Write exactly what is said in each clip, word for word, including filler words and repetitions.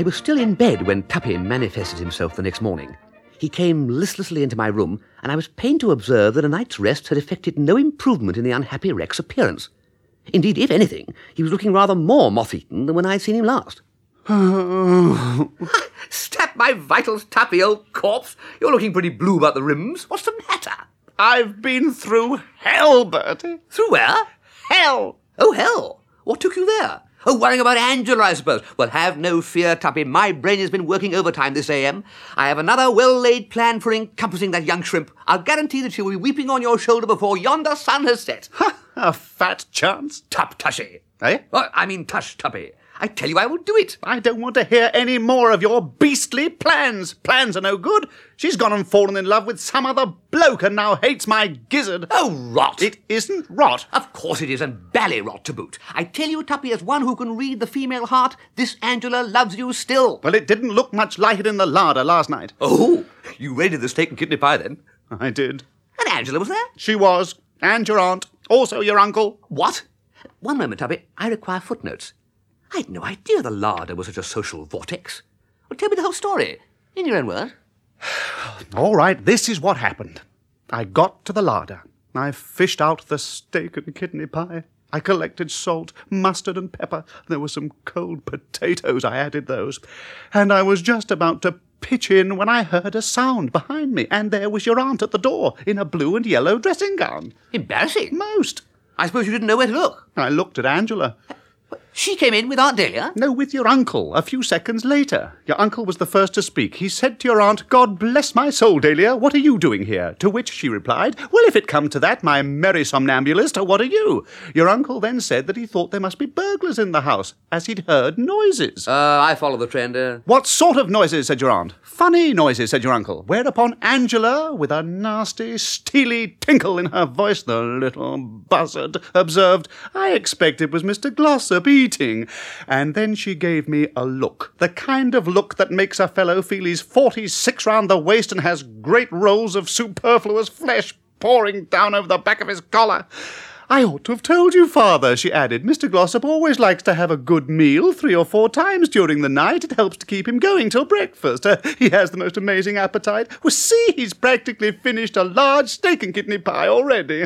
was still in bed when Tuppy manifested himself the next morning. He came listlessly into my room, and I was pained to observe that a night's rest had effected no improvement in the unhappy wreck's appearance. Indeed, if anything, he was looking rather more moth-eaten than when I had seen him last. Stab my vitals, Tuppy, old corpse. You're looking pretty blue about the rims. What's the matter? I've been through hell, Bertie. Through where? Hell. Oh, hell. What took you there? Oh, worrying about Angela, I suppose. Well, have no fear, Tuppy. My brain has been working overtime this A M. I have another well-laid plan for encompassing that young shrimp. I'll guarantee that she will be weeping on your shoulder before yonder sun has set. Ha! A fat chance. Tup Tushy. Eh? Oh, I mean Tush Tuppy. I tell you I will do it. I don't want to hear any more of your beastly plans. Plans are no good. She's gone and fallen in love with some other bloke and now hates my gizzard. Oh, rot. It isn't rot. Of course it is, and bally rot to boot. I tell you, Tuppy, as one who can read the female heart, this Angela loves you still. Well, it didn't look much like it in the larder last night. Oh, you raided the steak and kidney pie then? I did. And Angela was there? She was. And your aunt. Also your uncle. What? One moment, Tuppy. I require footnotes. I had no idea the larder was such a social vortex. Well, tell me the whole story, in your own words. All right, this is what happened. I got to the larder. I fished out the steak and kidney pie. I collected salt, mustard and pepper. There were some cold potatoes. I added those. And I was just about to pitch in when I heard a sound behind me, and there was your aunt at the door in a blue and yellow dressing gown. Embarrassing. Most. I suppose you didn't know where to look. I looked at Angela. She came in with Aunt Dahlia? No, with your uncle, a few seconds later. Your uncle was the first to speak. He said to your aunt, "God bless my soul, Dahlia, what are you doing here?" To which she replied, "Well, if it come to that, my merry somnambulist, what are you?" Your uncle then said that he thought there must be burglars in the house, as he'd heard noises. Uh, I follow the trend. Uh... What sort of noises, said your aunt. Funny noises, said your uncle. Whereupon Angela, with a nasty, steely tinkle in her voice, the little buzzard, observed, "I expect it was Mister Glossop eating." And then she gave me a look, the kind of look that makes a fellow feel he's forty-six round the waist and has great rolls of superfluous flesh pouring down over the back of his collar. "I ought to have told you, father," she added. "Mister Glossop always likes to have a good meal three or four times during the night. It helps to keep him going till breakfast. Uh, he has the most amazing appetite. Well, see, he's practically finished a large steak and kidney pie already."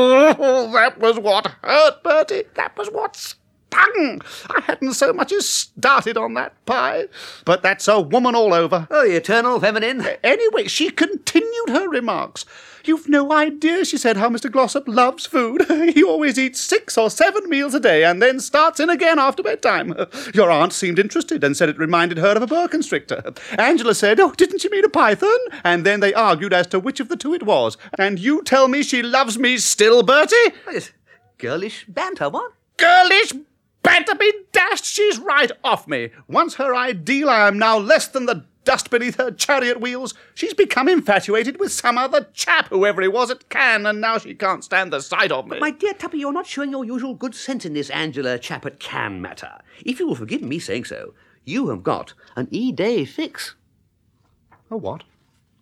Oh, that was what hurt, Bertie. That was what stung. I hadn't so much as started on that pie. But that's a woman all over. Oh, the eternal feminine. Anyway, she continued her remarks. "You've no idea," she said, "how Mister Glossop loves food. He always eats six or seven meals a day and then starts in again after bedtime." Your aunt seemed interested and said it reminded her of a boa constrictor. Angela said, "Oh, didn't she mean a python?" And then they argued as to which of the two it was. And you tell me she loves me still, Bertie? It's girlish banter, what? Girlish banter be dashed, she's right off me. Once her ideal, I am now less than the dust beneath her chariot wheels. She's become infatuated with some other chap, whoever he was at Cannes, and now she can't stand the sight of me. But my dear Tuppy, you're not showing your usual good sense in this Angela chap at Cannes matter. If you will forgive me saying so, you have got an E-Day fix. A what?